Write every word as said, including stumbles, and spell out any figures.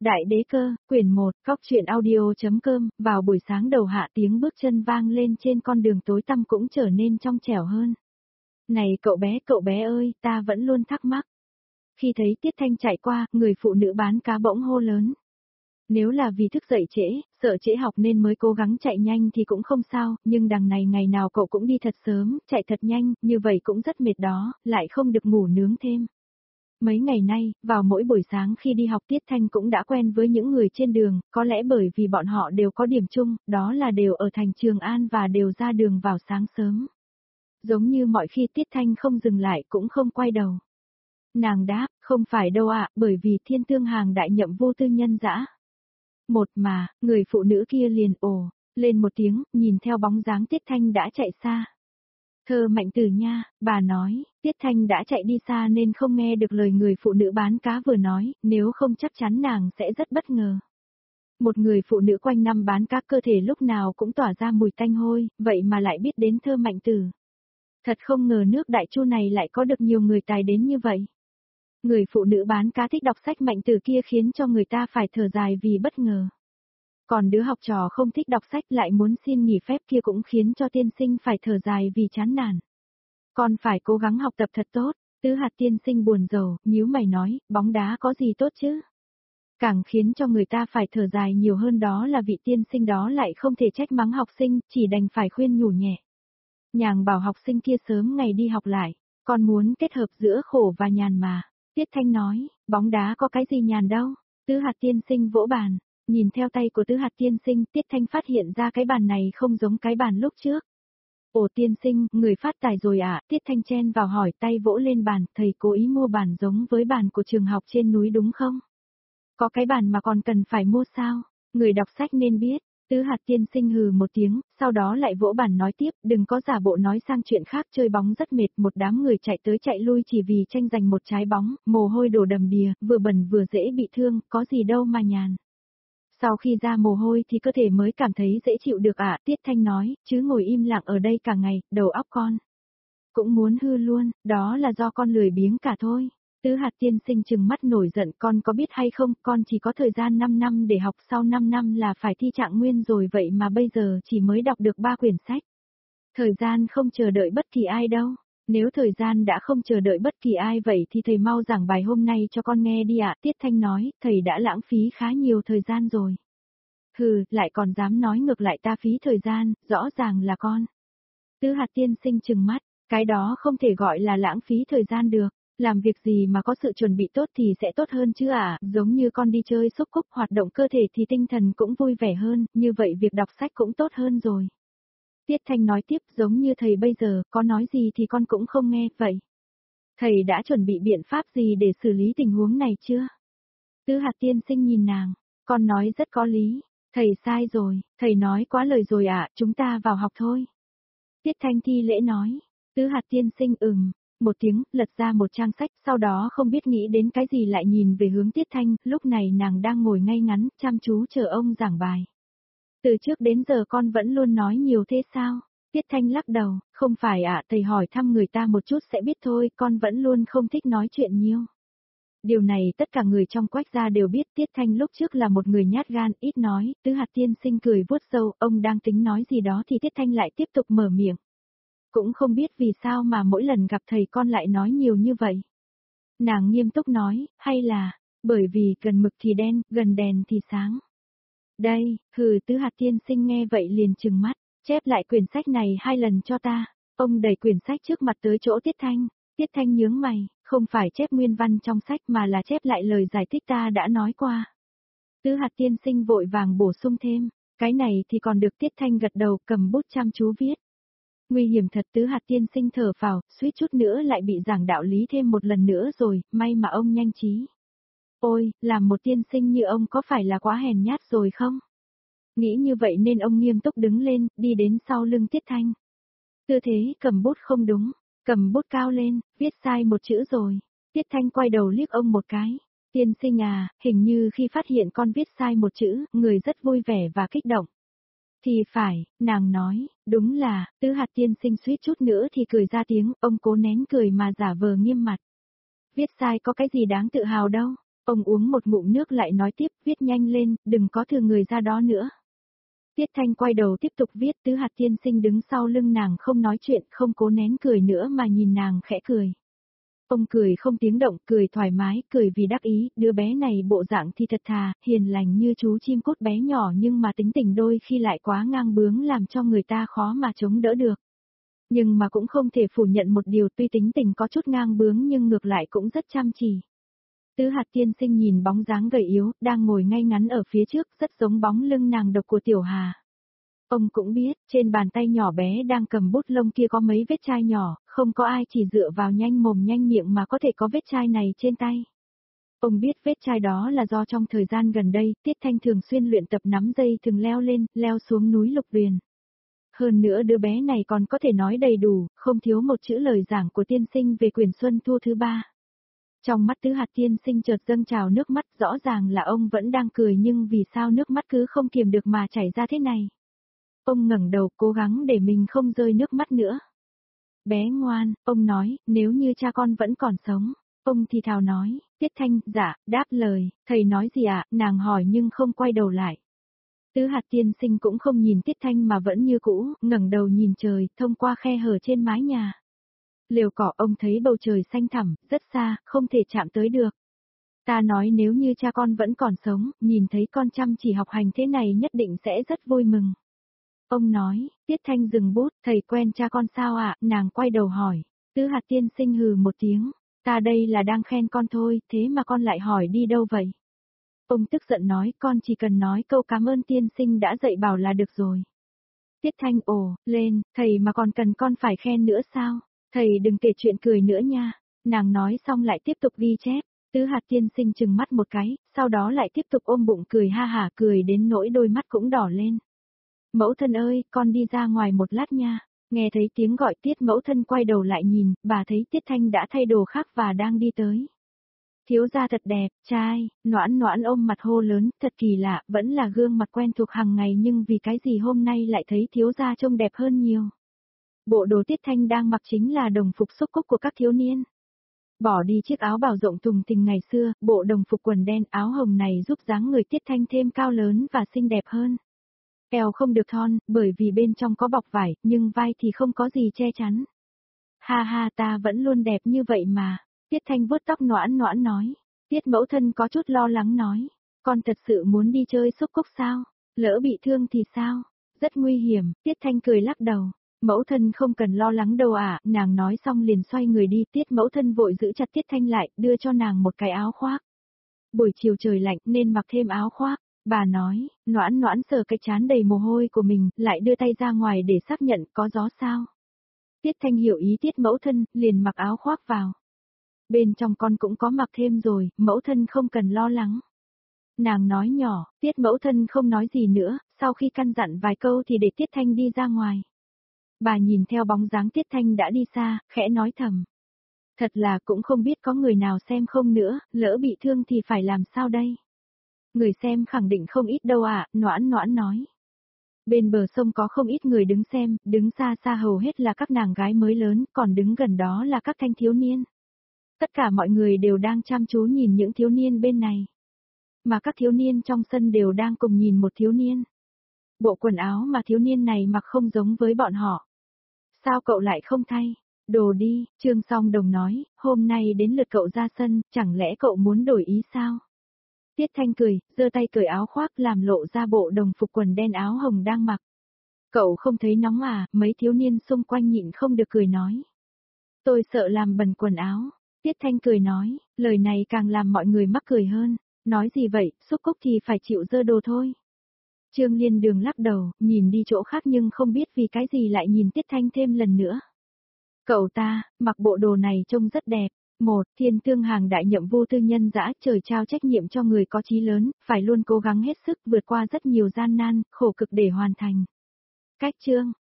Đại đế cơ, quyển một, Cóc truyện audio.com, vào buổi sáng đầu hạ tiếng bước chân vang lên trên con đường tối tăm cũng trở nên trong trẻo hơn. Này cậu bé, cậu bé ơi, ta vẫn luôn thắc mắc. Khi thấy Tiết Thanh chạy qua, người phụ nữ bán cá bỗng hô lớn. Nếu là vì thức dậy trễ, sợ trễ học nên mới cố gắng chạy nhanh thì cũng không sao, nhưng đằng này ngày nào cậu cũng đi thật sớm, chạy thật nhanh, như vậy cũng rất mệt đó, lại không được ngủ nướng thêm. Mấy ngày nay, vào mỗi buổi sáng khi đi học Tiết Thanh cũng đã quen với những người trên đường, có lẽ bởi vì bọn họ đều có điểm chung, đó là đều ở thành Trường An và đều ra đường vào sáng sớm. Giống như mọi khi Tiết Thanh không dừng lại cũng không quay đầu. Nàng đáp, không phải đâu ạ, bởi vì thiên tương hàng đại nhậm vô tư nhân dã. Một mà, người phụ nữ kia liền ồ, lên một tiếng, nhìn theo bóng dáng Tiết Thanh đã chạy xa. Thơ Mạnh Tử nha, bà nói, Tiết Thanh đã chạy đi xa nên không nghe được lời người phụ nữ bán cá vừa nói, nếu không chắc chắn nàng sẽ rất bất ngờ. Một người phụ nữ quanh năm bán cá cơ thể lúc nào cũng tỏa ra mùi tanh hôi, vậy mà lại biết đến Thơ Mạnh Tử. Thật không ngờ nước Đại Chu này lại có được nhiều người tài đến như vậy. Người phụ nữ bán cá thích đọc sách Mạnh Tử kia khiến cho người ta phải thở dài vì bất ngờ. Còn đứa học trò không thích đọc sách lại muốn xin nghỉ phép kia cũng khiến cho tiên sinh phải thở dài vì chán nản. Con phải cố gắng học tập thật tốt, Tứ Hạt tiên sinh buồn rầu, nhíu mày nói, bóng đá có gì tốt chứ? Càng khiến cho người ta phải thở dài nhiều hơn đó là vị tiên sinh đó lại không thể trách mắng học sinh, chỉ đành phải khuyên nhủ nhẹ. Nhàng bảo học sinh kia sớm ngày đi học lại, con muốn kết hợp giữa khổ và nhàn mà. Tiết Thanh nói, bóng đá có cái gì nhàn đâu, Tứ Hạt tiên sinh vỗ bàn. Nhìn theo tay của Tứ Hạt tiên sinh, Tiết Thanh phát hiện ra cái bàn này không giống cái bàn lúc trước. Ồ tiên sinh, người phát tài rồi ạ, à? Tiết Thanh chen vào hỏi tay vỗ lên bàn, thầy cố ý mua bàn giống với bàn của trường học trên núi đúng không? Có cái bàn mà còn cần phải mua sao? Người đọc sách nên biết. Tứ Hạt tiên sinh hừ một tiếng, sau đó lại vỗ bàn nói tiếp, đừng có giả bộ nói sang chuyện khác, chơi bóng rất mệt, một đám người chạy tới chạy lui chỉ vì tranh giành một trái bóng, mồ hôi đổ đầm đìa, vừa bẩn vừa dễ bị thương, có gì đâu mà nhàn. Sau khi ra mồ hôi thì cơ thể mới cảm thấy dễ chịu được ạ, à, Tiết Thanh nói, chứ ngồi im lặng ở đây cả ngày, đầu óc con cũng muốn hư luôn, đó là do con lười biếng cả thôi. Tứ Hạt tiên sinh trừng mắt nổi giận, con có biết hay không, con chỉ có thời gian năm năm để học, sau năm năm là phải thi trạng nguyên rồi, vậy mà bây giờ chỉ mới đọc được ba quyển sách. Thời gian không chờ đợi bất kỳ ai đâu. Nếu thời gian đã không chờ đợi bất kỳ ai vậy thì thầy mau giảng bài hôm nay cho con nghe đi ạ, Tiết Thanh nói, thầy đã lãng phí khá nhiều thời gian rồi. Hừ, lại còn dám nói ngược lại ta phí thời gian, rõ ràng là con. Tứ Hạt tiên sinh trừng mắt, cái đó không thể gọi là lãng phí thời gian được, làm việc gì mà có sự chuẩn bị tốt thì sẽ tốt hơn chứ à, giống như con đi chơi xúc cúc hoạt động cơ thể thì tinh thần cũng vui vẻ hơn, như vậy việc đọc sách cũng tốt hơn rồi. Tiết Thanh nói tiếp, giống như thầy bây giờ, có nói gì thì con cũng không nghe, vậy. Thầy đã chuẩn bị biện pháp gì để xử lý tình huống này chưa? Tứ Hạt tiên sinh nhìn nàng, con nói rất có lý, thầy sai rồi, thầy nói quá lời rồi ạ, à, chúng ta vào học thôi. Tiết Thanh thi lễ nói, Tứ Hạt tiên sinh ừm, một tiếng, lật ra một trang sách, sau đó không biết nghĩ đến cái gì lại nhìn về hướng Tiết Thanh, lúc này nàng đang ngồi ngay ngắn, chăm chú chờ ông giảng bài. Từ trước đến giờ con vẫn luôn nói nhiều thế sao? Tiết Thanh lắc đầu, không phải ạ, à, thầy hỏi thăm người ta một chút sẽ biết thôi, con vẫn luôn không thích nói chuyện nhiều. Điều này tất cả người trong Quách gia đều biết, Tiết Thanh lúc trước là một người nhát gan, ít nói. Tứ Hạt tiên sinh cười vuốt râu, ông đang tính nói gì đó thì Tiết Thanh lại tiếp tục mở miệng. Cũng không biết vì sao mà mỗi lần gặp thầy con lại nói nhiều như vậy. Nàng nghiêm túc nói, hay là, bởi vì gần mực thì đen, gần đèn thì sáng. Đây, hừ, Tứ Hạt tiên sinh nghe vậy liền trừng mắt, chép lại quyển sách này hai lần cho ta. Ông đẩy quyển sách trước mặt tới chỗ Tiết Thanh. Tiết Thanh nhướng mày, không phải chép nguyên văn trong sách mà là chép lại lời giải thích ta đã nói qua. Tứ Hạt tiên sinh vội vàng bổ sung thêm, cái này thì còn được. Tiết Thanh gật đầu cầm bút chăm chú viết. Nguy hiểm thật, Tứ Hạt tiên sinh thở phào, suýt chút nữa lại bị giảng đạo lý thêm một lần nữa rồi, may mà ông nhanh trí. Ôi, làm một tiên sinh như ông có phải là quá hèn nhát rồi không? Nghĩ như vậy nên ông nghiêm túc đứng lên, đi đến sau lưng Tiết Thanh. Tư thế cầm bút không đúng, cầm bút cao lên, viết sai một chữ rồi. Tiết Thanh quay đầu liếc ông một cái. Tiên sinh à, hình như khi phát hiện con viết sai một chữ, người rất vui vẻ và kích động. Thì phải, nàng nói, đúng là, Tứ Hạt tiên sinh suýt chút nữa thì cười ra tiếng, ông cố nén cười mà giả vờ nghiêm mặt. Viết sai có cái gì đáng tự hào đâu, Ông uống một ngụm nước lại nói tiếp, viết nhanh lên, đừng có thừa người ra đó nữa. Tiết Thanh quay đầu tiếp tục viết, Tứ Hạt tiên sinh đứng sau lưng nàng không nói chuyện, không cố nén cười nữa mà nhìn nàng khẽ cười. Ông cười không tiếng động, cười thoải mái, cười vì đắc ý, đứa bé này bộ dạng thì thật thà, hiền lành như chú chim cút bé nhỏ nhưng mà tính tình đôi khi lại quá ngang bướng làm cho người ta khó mà chống đỡ được. Nhưng mà cũng không thể phủ nhận một điều, tuy tính tình có chút ngang bướng nhưng ngược lại cũng rất chăm chỉ. Tứ Hạt tiên sinh nhìn bóng dáng gầy yếu, đang ngồi ngay ngắn ở phía trước, rất giống bóng lưng nàng độc của Tiểu Hà. Ông cũng biết, trên bàn tay nhỏ bé đang cầm bút lông kia có mấy vết chai nhỏ, không có ai chỉ dựa vào nhanh mồm nhanh miệng mà có thể có vết chai này trên tay. Ông biết vết chai đó là do trong thời gian gần đây, Tiết Thanh thường xuyên luyện tập nắm dây thừng leo lên, leo xuống núi Lục Tuyền. Hơn nữa đứa bé này còn có thể nói đầy đủ, không thiếu một chữ lời giảng của tiên sinh về Quyền Xuân Thu thứ ba. Trong mắt Tứ Hạt tiên sinh chợt dâng trào nước mắt, rõ ràng là ông vẫn đang cười nhưng vì sao nước mắt cứ không kiềm được mà chảy ra thế này. Ông ngẩng đầu cố gắng để mình không rơi nước mắt nữa. Bé ngoan, ông nói, nếu như cha con vẫn còn sống. Ông thì thào nói, Tiết Thanh, dạ, đáp lời, thầy nói gì ạ, à? Nàng hỏi nhưng không quay đầu lại. Tứ Hạt tiên sinh cũng không nhìn Tiết Thanh mà vẫn như cũ, ngẩng đầu nhìn trời, thông qua khe hở trên mái nhà. Lều cỏ ông thấy bầu trời xanh thẳm, rất xa, không thể chạm tới được. Ta nói nếu như cha con vẫn còn sống, nhìn thấy con chăm chỉ học hành thế này nhất định sẽ rất vui mừng. Ông nói, Tiết Thanh dừng bút, thầy quen cha con sao ạ, à? Nàng quay đầu hỏi. Tứ Hạt tiên sinh hừ một tiếng, ta đây là đang khen con thôi, thế mà con lại hỏi đi đâu vậy? Ông tức giận nói, con chỉ cần nói câu cảm ơn tiên sinh đã dạy bảo là được rồi. Tiết Thanh ồ, lên, thầy mà còn cần con phải khen nữa sao? Thầy đừng kể chuyện cười nữa nha. Nàng nói xong lại tiếp tục ghi chép. Tứ Hạt tiên sinh chừng mắt một cái, sau đó lại tiếp tục ôm bụng cười ha hả, cười đến nỗi đôi mắt cũng đỏ lên. Mẫu thân ơi, con đi ra ngoài một lát nha. Nghe thấy tiếng gọi Tiết mẫu thân quay đầu lại nhìn, bà thấy Tiết Thanh đã thay đồ khác và đang đi tới. Thiếu gia thật đẹp, trai, Noãn Noãn ôm mặt hô lớn, thật kỳ lạ, vẫn là gương mặt quen thuộc hàng ngày nhưng vì cái gì hôm nay lại thấy thiếu gia trông đẹp hơn nhiều. Bộ đồ Tiết Thanh đang mặc chính là đồng phục xúc cúc của các thiếu niên. Bỏ đi chiếc áo bào rộng thùng thình ngày xưa, bộ đồng phục quần đen áo hồng này giúp dáng người Tiết Thanh thêm cao lớn và xinh đẹp hơn. Eo không được thon, bởi vì bên trong có bọc vải, nhưng vai thì không có gì che chắn. Ha ha, ta vẫn luôn đẹp như vậy mà. Tiết Thanh vuốt tóc Noãn Noãn nói. Tiết mẫu thân có chút lo lắng nói. Con thật sự muốn đi chơi xúc cúc sao? Lỡ bị thương thì sao? Rất nguy hiểm, Tiết Thanh cười lắc đầu. Mẫu thân không cần lo lắng đâu ạ, à, nàng nói xong liền xoay người đi, Tiết mẫu thân vội giữ chặt Tiết Thanh lại, đưa cho nàng một cái áo khoác. Buổi chiều trời lạnh nên mặc thêm áo khoác. Bà nói, Noãn Noãn sờ cái trán đầy mồ hôi của mình, lại đưa tay ra ngoài để xác nhận có gió sao. Tiết Thanh hiểu ý Tiết mẫu thân, liền mặc áo khoác vào. Bên trong con cũng có mặc thêm rồi, mẫu thân không cần lo lắng. Nàng nói nhỏ, Tiết mẫu thân không nói gì nữa, sau khi căn dặn vài câu thì để Tiết Thanh đi ra ngoài. Bà nhìn theo bóng dáng Tiết Thanh đã đi xa, khẽ nói thầm. Thật là cũng không biết có người nào xem không nữa, lỡ bị thương thì phải làm sao đây? Người xem khẳng định không ít đâu ạ, à, Noãn Noãn nói. Bên bờ sông có không ít người đứng xem, đứng xa xa hầu hết là các nàng gái mới lớn, còn đứng gần đó là các thanh thiếu niên. Tất cả mọi người đều đang chăm chú nhìn những thiếu niên bên này. Mà các thiếu niên trong sân đều đang cùng nhìn một thiếu niên. Bộ quần áo mà thiếu niên này mặc không giống với bọn họ. Sao cậu lại không thay? Đồ đi, Trương Song Đồng nói, hôm nay đến lượt cậu ra sân, chẳng lẽ cậu muốn đổi ý sao? Tiết Thanh cười, giơ tay cởi áo khoác làm lộ ra bộ đồng phục quần đen áo hồng đang mặc. Cậu không thấy nóng à, mấy thiếu niên xung quanh nhịn không được cười nói. Tôi sợ làm bẩn quần áo. Tiết Thanh cười nói, lời này càng làm mọi người mắc cười hơn. Nói gì vậy, xúc cúc thì phải chịu dơ đồ thôi. Trương Liên Đường lắc đầu, nhìn đi chỗ khác nhưng không biết vì cái gì lại nhìn Tiết Thanh thêm lần nữa. Cậu ta, mặc bộ đồ này trông rất đẹp. Một, Thiên Thương Hàng đại nhậm vô tư nhân dã, trời trao trách nhiệm cho người có chí lớn, phải luôn cố gắng hết sức vượt qua rất nhiều gian nan, khổ cực để hoàn thành. Cách chương